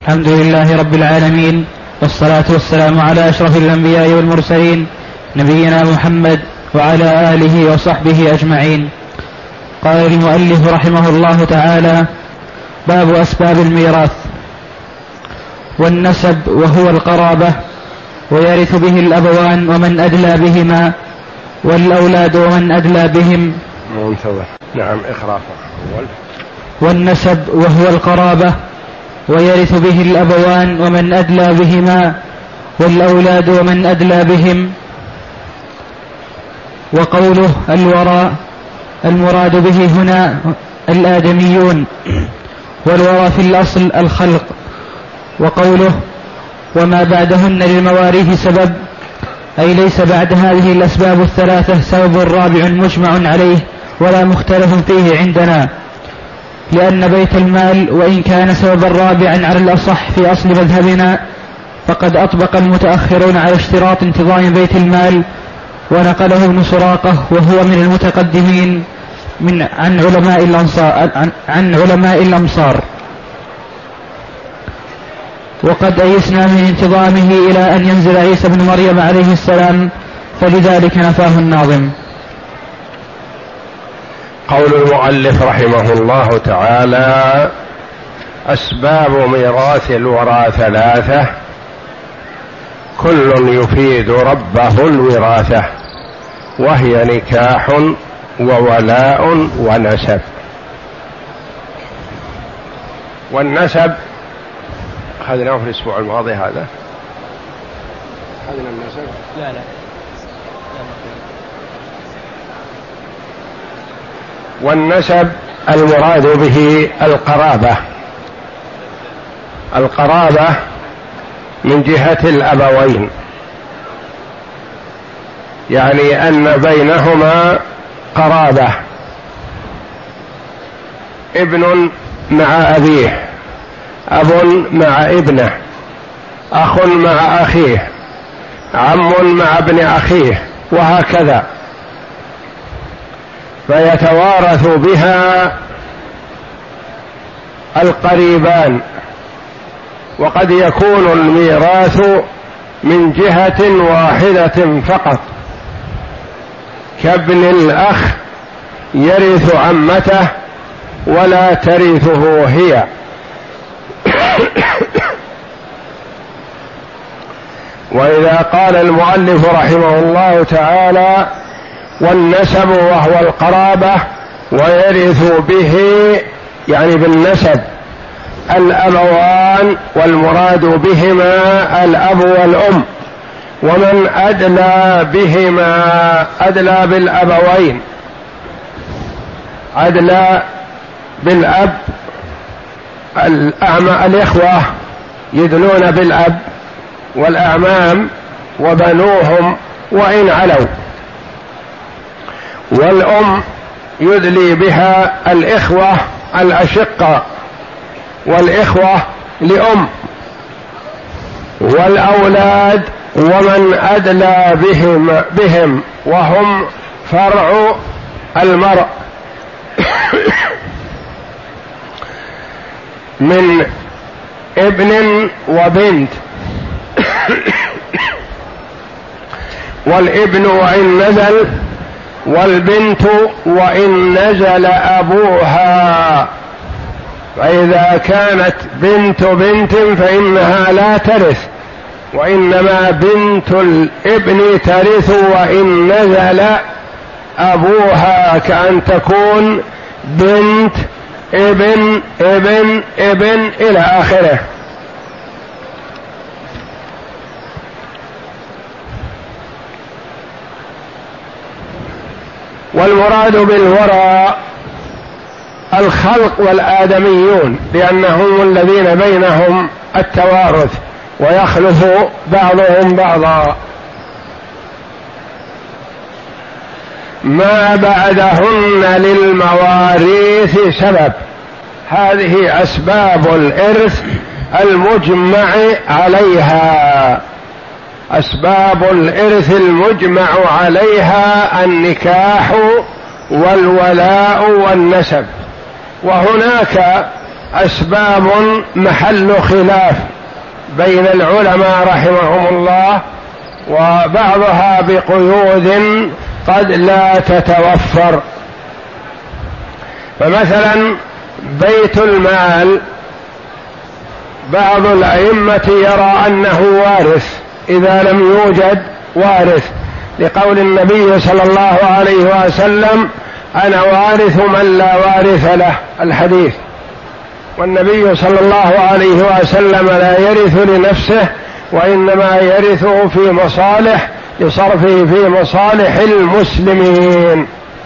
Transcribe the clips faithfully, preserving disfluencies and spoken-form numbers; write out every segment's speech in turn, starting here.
الحمد لله رب العالمين، والصلاة والسلام على أشرف الأنبياء والمرسلين نبينا محمد وعلى آله وصحبه أجمعين. قال المؤلف رحمه الله تعالى: باب أسباب الميراث. والنسب وهو القرابة، ويرث به الأبوان ومن أدلى بهما، والأولاد ومن أدلى بهم. منتظر. نعم إخراف. والنسب وهو القرابة، ويرث به الأبوان ومن أدلى بهما، والأولاد ومن أدلى بهم. وقوله الوراء المراد به هنا الآدميون، والوراء في الأصل الخلق. وقوله وما بعدهن للمواريث سبب، أي ليس بعد هذه الأسباب الثلاثة سبب رابع مجمع عليه ولا مختلف فيه عندنا، لأن بيت المال وإن كان سببا رابعا على الأصح في أصل مذهبنا، فقد أطبق المتأخرون على اشتراط انتظام بيت المال، ونقله ابن سراقة وهو من المتقدمين من عن علماء الأنصار عن, عن علماء الأمصار. وقد أيسنا من انتظامه إلى أن ينزل عيسى بن مريم عليه السلام، فلذلك نفاه الناظم. قول المؤلف رحمه الله تعالى: أسباب ميراث الورى ثلاثة، كل يفيد ربه الوراثة، وهي نكاح وولاء ونسب. والنسب أخذناه في الأسبوع الماضي، هذا أخذنا النسب. لا لا والنسب المراد به القرابة. القرابة من جهة الأبوين، يعني أن بينهما قرابة، ابن مع أبيه، أب مع ابنه، أخ مع أخيه، عم مع ابن أخيه، وهكذا، فيتوارث بها القريبان. وقد يكون الميراث من جهة واحدة فقط، كابن الأخ يرث عمته ولا ترثه هي. وإذا قال المؤلف رحمه الله تعالى: والنسب وهو القرابة، ويرث به يعني بالنسب الأبوان، والمراد بهما الأب والأم، ومن أدلى بهما، أدلى بالأبوين، أدلى بالأب، الإخوة يدلون بالأب، والأعمام وبنوهم وإن علوا، والأم يدلي بها الإخوة الأشقة والإخوة لأم، والأولاد ومن أدلى بهم, بهم وهم فرع المرء من ابن وبنت. والابن وإن نزل، والبنت وإن نزل أبوها. فإذا كانت بنت بنت فإنها لا ترث، وإنما بنت الابن ترث وإن نزل أبوها، كأن تكون بنت ابن ابن ابن إلى آخره. والمراد بالوراء الخلق والآدميون، لأنهم الذين بينهم التوارث ويخلف بعضهم بعضا. ما بعدهن للمواريث سبب، هذه أسباب الإرث المجمع عليها. أسباب الإرث المجمع عليها النكاح والولاء والنسب. وهناك أسباب محل خلاف بين العلماء رحمهم الله، وبعضها بقيود قد لا تتوفر. فمثلا بيت المال بعض الأئمة يرى أنه وارث إذا لم يوجد وارث، لقول النبي صلى الله عليه وسلم: أنا وارث من لا وارث له، الحديث. والنبي صلى الله عليه وسلم لا يرث لنفسه، وإنما يرثه في مصالح لصرفه في مصالح المسلمين.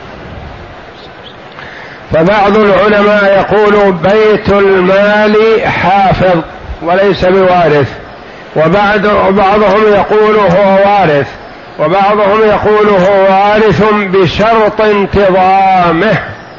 فبعض العلماء يقول بيت المال حافظ وليس بوارث، وبعضهم يقول هو وارث، وبعضهم يقول هو وارث بشرط انتظامه،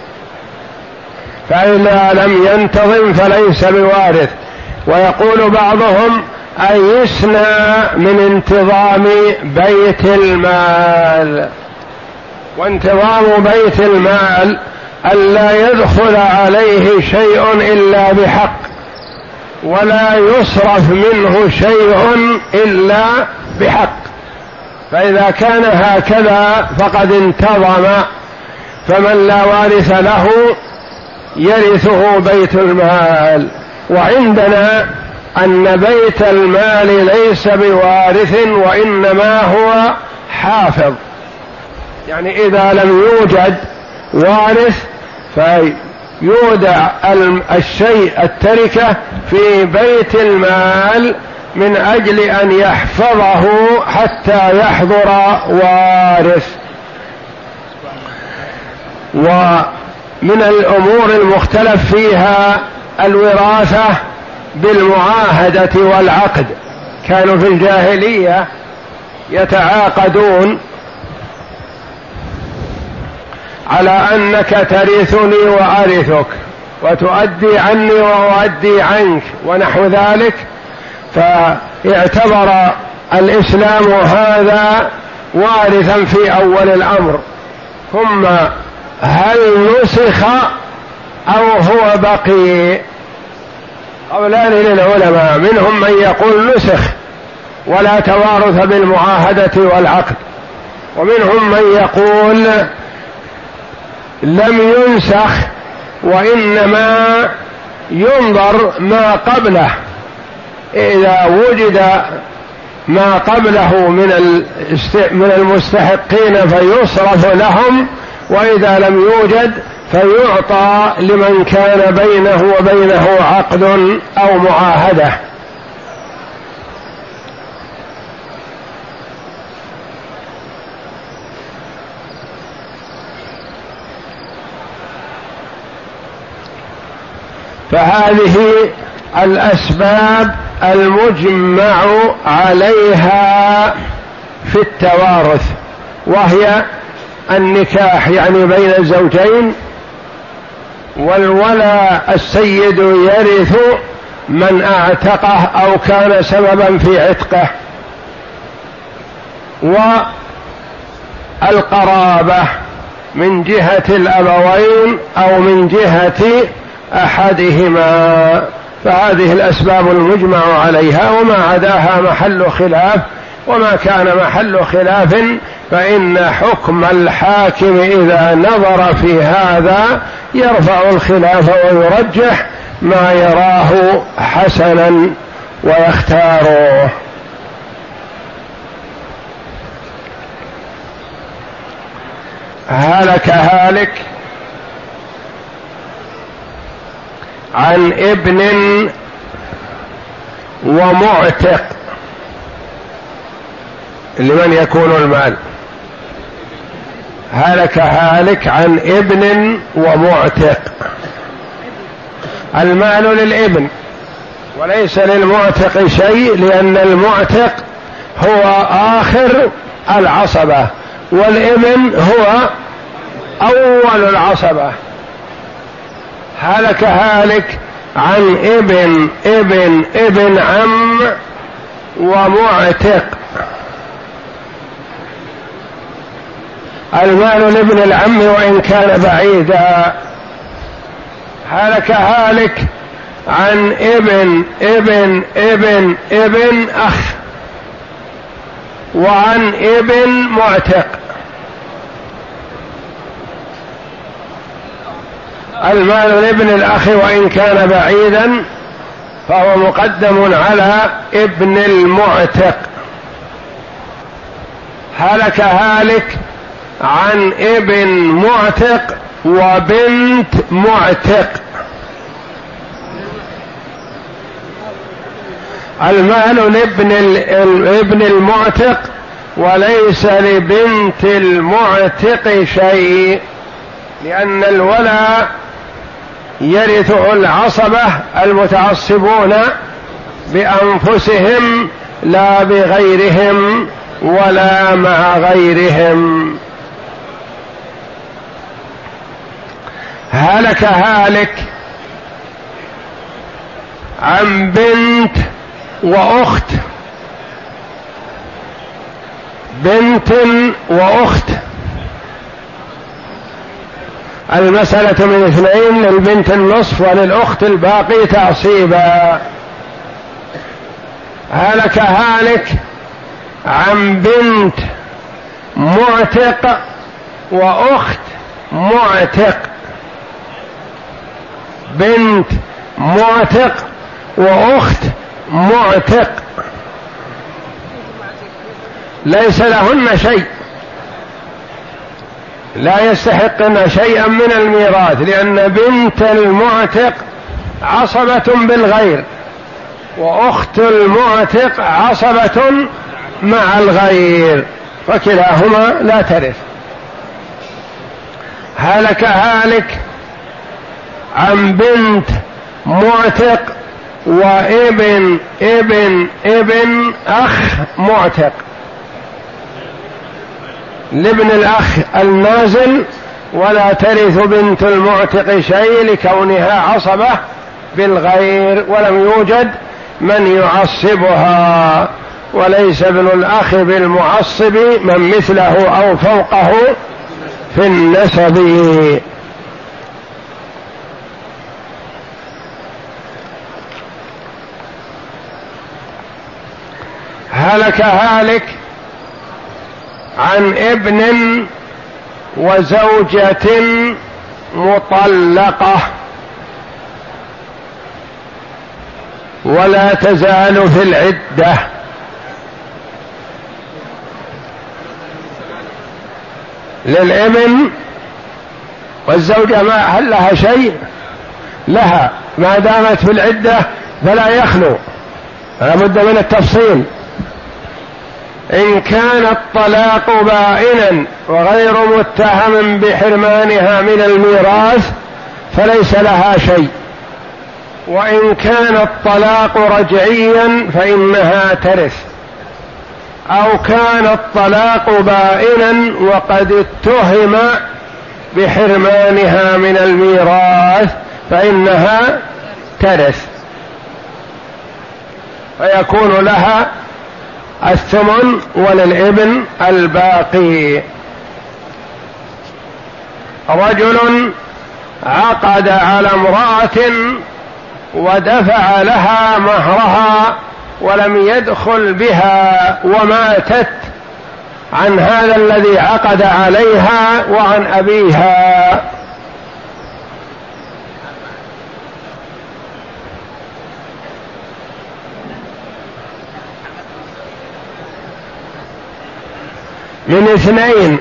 فإذا لم ينتظم فليس بوارث. ويقول بعضهم أيسنا من انتظام بيت المال، وانتظام بيت المال ألا يدخل عليه شيء إلا بحق، ولا يصرف منه شيء إلا بحق. فإذا كان هكذا فقد انتظم، فمن لا وارث له يرثه بيت المال. وعندنا أن بيت المال ليس بوارث، وإنما هو حافظ، يعني إذا لم يوجد وارث فيودع الشيء التركة في بيت المال من أجل أن يحفظه حتى يحضر وارث. ومن الأمور المختلف فيها الوراثة بالمعاهدة والعقد. كانوا في الجاهلية يتعاقدون على أنك ترثني وأرثك، وتؤدي عني وأؤدي عنك، ونحو ذلك. فاعتبر الإسلام هذا وارثا في أول الأمر، ثم هل نسخ أو هو بقي؟ قولان للعلماء، منهم من يقول نسخ ولا توارث بالمعاهدة والعقد، ومنهم من يقول لم ينسخ، وإنما ينظر ما قبله، إذا وجد ما قبله من من المستحقين فيصرف لهم، وإذا لم يوجد فيعطى لمن كان بينه وبينه عقد أو معاهدة. فهذه الأسباب المجمع عليها في التوارث، وهي النكاح يعني بين الزوجين، والولاء السيد يرث من اعتقه أو كان سببا في عتقه، والقرابة من جهة الأبوين أو من جهة أحدهما. فهذه الأسباب المجمع عليها، وما عداها محل خلاف، وما كان محل خلاف فإن حكم الحاكم إذا نظر في هذا يرفع الخلاف ويرجح ما يراه حسنا ويختاره. هلك هالك عن ابن ومعتق. لمن يكون المال؟ هلك هالك عن ابن ومعتق. المال للابن وليس للمعتق شيء، لأن المعتق هو آخر العصبة، والابن هو أول العصبة. هلك هالك عن ابن ابن ابن عم ومعتق. المال لابن العم وإن كان بعيدا. هلك هالك عن ابن ابن ابن ابن أخ وعن ابن معتق. المال لابن الأخ وإن كان بعيدا فهو مقدم على ابن المعتق. هلك هالك عن ابن معتق وبنت معتق. المال لابن ابن المعتق وليس لبنت المعتق شيء، لأن الولاء يرثه العصبة المتعصبون بأنفسهم لا بغيرهم ولا مع غيرهم. هلك هالك عن بنت وأخت، بنت وأخت. المسألة من اثنين، للبنت النصف وللأخت الباقي تعصيبا. هلك هالك عن بنت معتق وأخت معتق، بنت معتق وأخت معتق ليس لهن شيء، لا يستحقن شيئا من الميراث، لأن بنت المعتق عصبة بالغير وأخت المعتق عصبة مع الغير، فكلاهما لا ترث. هلك هالك عن بنت معتق وابن ابن ابن أخ معتق. لابن الأخ النازل ولا ترث بنت المعتق شيء لكونها عصبة بالغير ولم يوجد من يعصبها، وليس ابن الأخ بالمعصب من مثله أو فوقه في النسب. هلك هالك عن ابن وزوجة مطلقة ولا تزال في العدة. للابن والزوجة ما هل لها شيء؟ لها، ما دامت في العدة فلا يخلو، لا بد من التفصيل. إن كان الطلاق بائنا وغير متهم بحرمانها من الميراث فليس لها شيء، وإن كان الطلاق رجعيا فإنها ترث، أو كان الطلاق بائنا وقد اتهم بحرمانها من الميراث فإنها ترث، فيكون لها الثمن وللابن الباقي. رجل عقد على امرأة ودفع لها مهرها ولم يدخل بها وماتت عن هذا الذي عقد عليها وعن أبيها، من اثنين،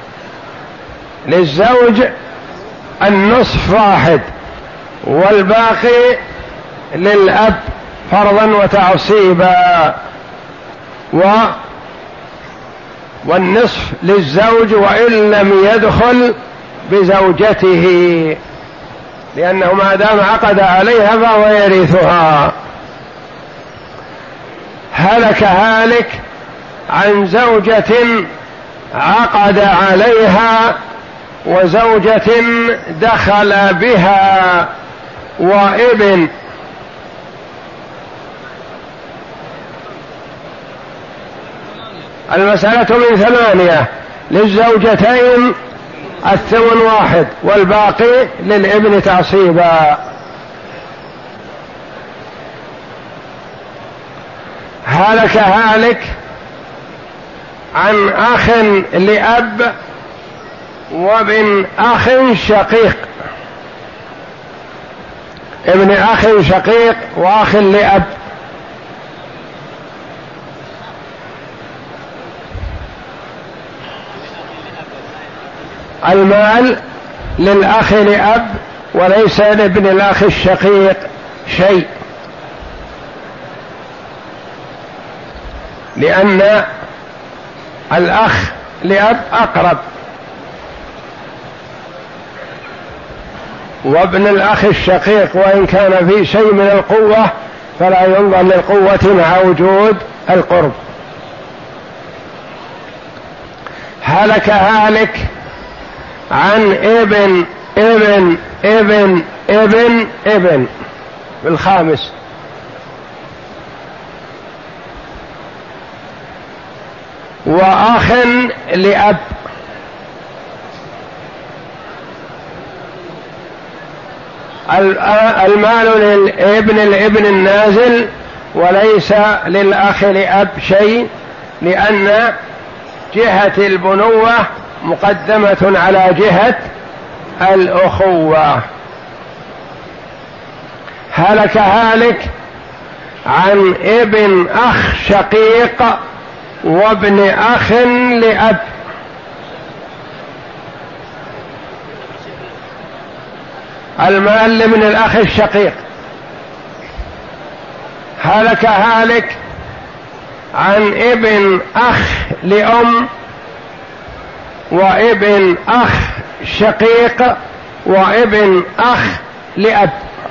للزوج النصف واحد والباقي للأب فرضا وتعصيبا، و والنصف للزوج وإن لم يدخل بزوجته، لأنه ما دام عقد عليها فهو يرثها. هلك هالك عن زوجة عقد عليها وزوجة دخل بها وابن. المسألة من ثمانية، للزوجتين الثمن واحد والباقي للابن تعصيبا. هلك هالك عن أخ لأب وابن أخ شقيق، ابن أخ شقيق وأخ لأب. المال للأخ لأب وليس لابن الأخ الشقيق شيء، لأن الأخ لأب أقرب، وابن الأخ الشقيق وإن كان في شيء من القوة فلا ينظر للقوة مع وجود القرب. هلك هالك عن ابن ابن ابن ابن ابن بالخامس، وأخ لأب. المال للابن الابن النازل وليس للأخ لأب شيء، لأن جهة البنوة مقدمة على جهة الأخوة. هلك هالك عن ابن أخ شقيق وابن أخ لأب. المال لابن الأخ الشقيق. هلك هالك عن ابن أخ لأم وابن أخ شقيق وابن أخ لأب،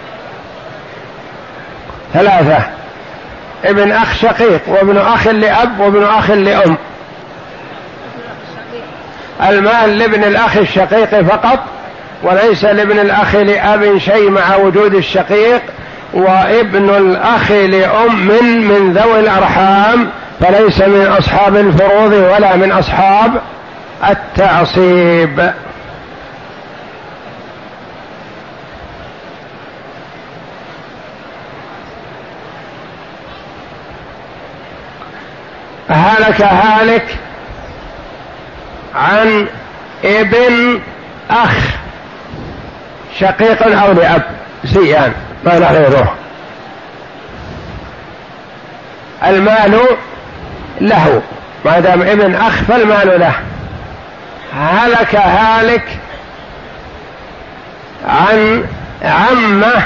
ثلاثة، ابن أخ شقيق وابن أخ لأب وابن أخ لأم. المال لابن الأخ الشقيق فقط وليس لابن الأخ لأب شيء مع وجود الشقيق، وابن الأخ لأم من من ذوي الأرحام، فليس من أصحاب الفروض ولا من أصحاب التعصيب. هلك هالك عن ابن أخ شقيق أو لأب سيان ما غيره. المال له ما دام ابن أخ فالمال له. هلك هالك عن عمه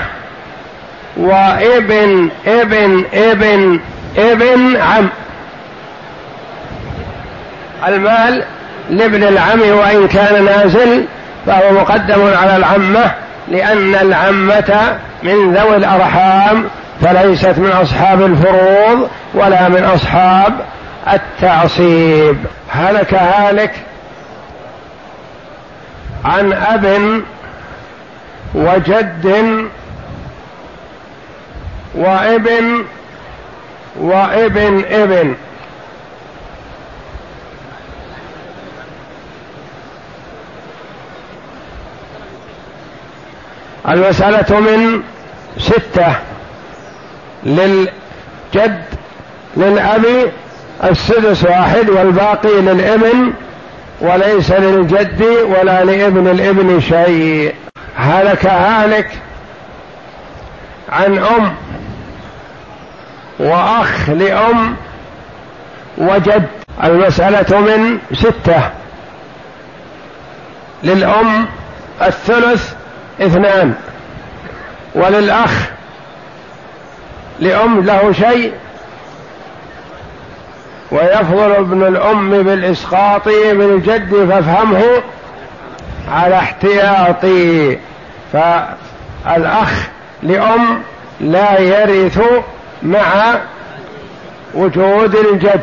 وابن ابن ابن ابن عم. المال لابن العم وإن كان نازل فهو مقدم على العمة، لأن العمة من ذوي الأرحام فليست من أصحاب الفروض ولا من أصحاب التعصيب. هلك هالك عن أب وجد وابن وابن ابن. المسألة من ستة. للجد للأب السدس واحد والباقي للابن، وليس للجد ولا لابن الابن شيء. هلك هالك عن أم وأخ لأم وجد. المسألة من ستة. للأم الثلث اثنان، وللأخ لأم له شيء، ويفضل ابن الأم بالإسقاط بالجد فافهمه على احتياطي. فالأخ لأم لا يرث مع وجود الجد،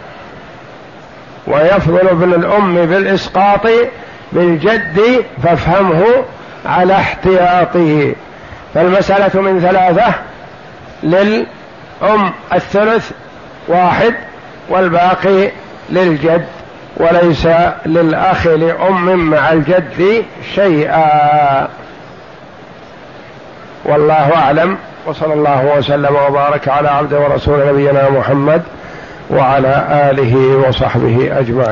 ويفضل ابن الأم بالإسقاط بالجد فافهمه على احتياطه. فالمسألة من ثلاثة. للأم الثلث واحد والباقي للجد، وليس للأخ لأم مع الجد شيئا. والله أعلم. وصلى الله وسلم وبارك على عبده ورسول نبينا محمد وعلى آله وصحبه أجمعين.